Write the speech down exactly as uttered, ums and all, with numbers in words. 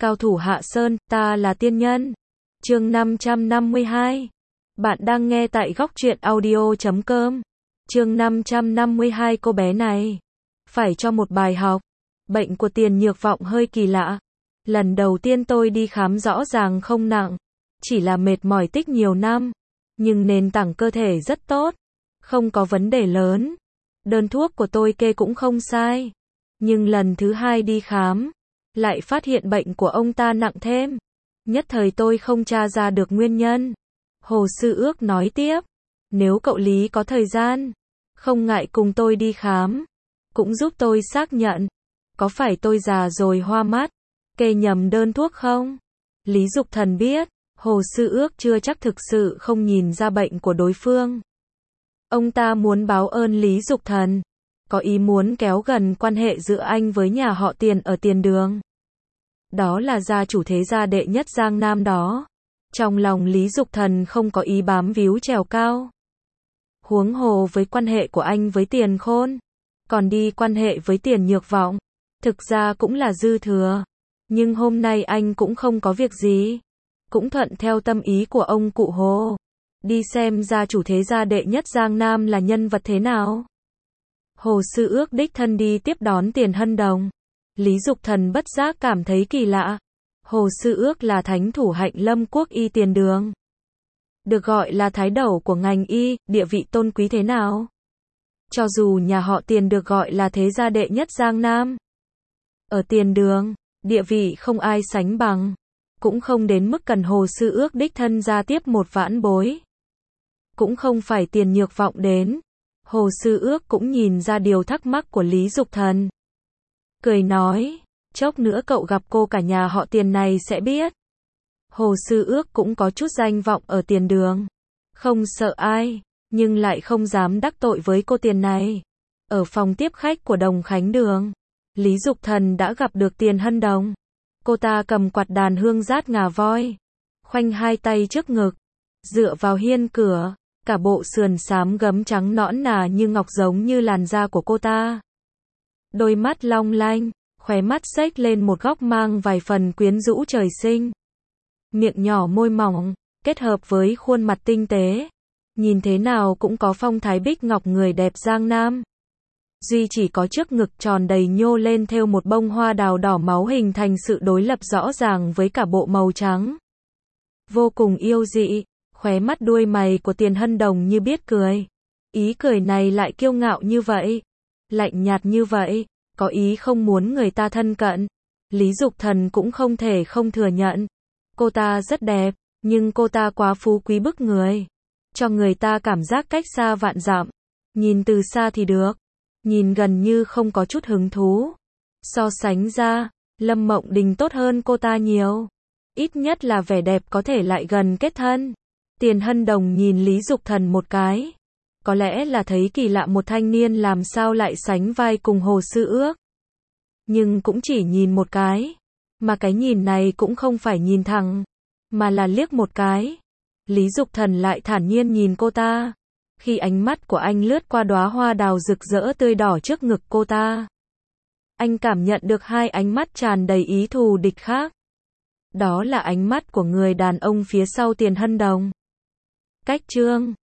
Cao thủ Hạ Sơn, ta là tiên nhân. Chương năm trăm năm mươi hai. Bạn đang nghe tại góc truyện audio chấm com. Chương năm trăm năm mươi hai. Cô bé này phải cho một bài học. Bệnh của Tiền Nhược Vọng hơi kỳ lạ. Lần đầu tiên tôi đi khám rõ ràng không nặng, chỉ là mệt mỏi tích nhiều năm, nhưng nền tảng cơ thể rất tốt, không có vấn đề lớn. Đơn thuốc của tôi kê cũng không sai. Nhưng lần thứ hai đi khám, lại phát hiện bệnh của ông ta nặng thêm. Nhất thời tôi không tra ra được nguyên nhân. Hồ Sư Ước nói tiếp, nếu cậu Lý có thời gian, không ngại cùng tôi đi khám, cũng giúp tôi xác nhận, có phải tôi già rồi hoa mắt, kê nhầm đơn thuốc không? Lý Dục Thần biết, Hồ Sư Ước chưa chắc thực sự không nhìn ra bệnh của đối phương. Ông ta muốn báo ơn Lý Dục Thần, có ý muốn kéo gần quan hệ giữa anh với nhà họ Tiền ở Tiền Đường. Đó là gia chủ thế gia đệ nhất Giang Nam đó. Trong lòng Lý Dục Thần không có ý bám víu trèo cao. Huống hồ với quan hệ của anh với Tiền Khôn, còn đi quan hệ với Tiền Nhược Vọng, thực ra cũng là dư thừa. Nhưng hôm nay anh cũng không có việc gì, cũng thuận theo tâm ý của ông cụ Hồ, đi xem gia chủ thế gia đệ nhất Giang Nam là nhân vật thế nào. Hồ Sư Ước đích thân đi tiếp đón Tiền Hân Đồng. Lý Dục Thần bất giác cảm thấy kỳ lạ. Hồ Sư Ước là thánh thủ Hạnh Lâm Quốc y Tiền Đường, được gọi là thái đầu của ngành y, địa vị tôn quý thế nào? Cho dù nhà họ Tiền được gọi là thế gia đệ nhất Giang Nam, ở Tiền Đường, địa vị không ai sánh bằng, cũng không đến mức cần Hồ Sư Ước đích thân ra tiếp một vãn bối. Cũng không phải Tiền Nhược Vọng đến. Hồ Sư Ước cũng nhìn ra điều thắc mắc của Lý Dục Thần, cười nói, chốc nữa cậu gặp cô cả nhà họ Tiền này sẽ biết. Hồ Sư Ước cũng có chút danh vọng ở Tiền Đường, không sợ ai, nhưng lại không dám đắc tội với cô Tiền này. Ở phòng tiếp khách của Đồng Khánh Đường, Lý Dục Thần đã gặp được Tiền Hân Đồng. Cô ta cầm quạt đàn hương rát ngà voi, khoanh hai tay trước ngực, dựa vào hiên cửa, cả bộ sườn xám gấm trắng nõn nà như ngọc giống như làn da của cô ta. Đôi mắt long lanh, khóe mắt xếch lên một góc mang vài phần quyến rũ trời sinh. Miệng nhỏ môi mỏng, kết hợp với khuôn mặt tinh tế, nhìn thế nào cũng có phong thái bích ngọc người đẹp Giang Nam. Duy chỉ có trước ngực tròn đầy nhô lên thêu một bông hoa đào đỏ máu hình thành sự đối lập rõ ràng với cả bộ màu trắng. Vô cùng yêu dị, khóe mắt đuôi mày của Tiền Hân Đồng như biết cười. Ý cười này lại kiêu ngạo như vậy, lạnh nhạt như vậy, có ý không muốn người ta thân cận. Lý Dục Thần cũng không thể không thừa nhận. Cô ta rất đẹp, nhưng cô ta quá phú quý bức người, cho người ta cảm giác cách xa vạn dặm. Nhìn từ xa thì được, nhìn gần như không có chút hứng thú. So sánh ra, Lâm Mộng Đình tốt hơn cô ta nhiều. Ít nhất là vẻ đẹp có thể lại gần kết thân. Tiền Hân Đồng nhìn Lý Dục Thần một cái. Có lẽ là thấy kỳ lạ một thanh niên làm sao lại sánh vai cùng Hồ Sư Ước. Nhưng cũng chỉ nhìn một cái. Mà cái nhìn này cũng không phải nhìn thẳng, mà là liếc một cái. Lý Dục Thần lại thản nhiên nhìn cô ta. Khi ánh mắt của anh lướt qua đóa hoa đào rực rỡ tươi đỏ trước ngực cô ta, anh cảm nhận được hai ánh mắt tràn đầy ý thù địch khác. Đó là ánh mắt của người đàn ông phía sau Tiền Hân Đồng. Cách Trương,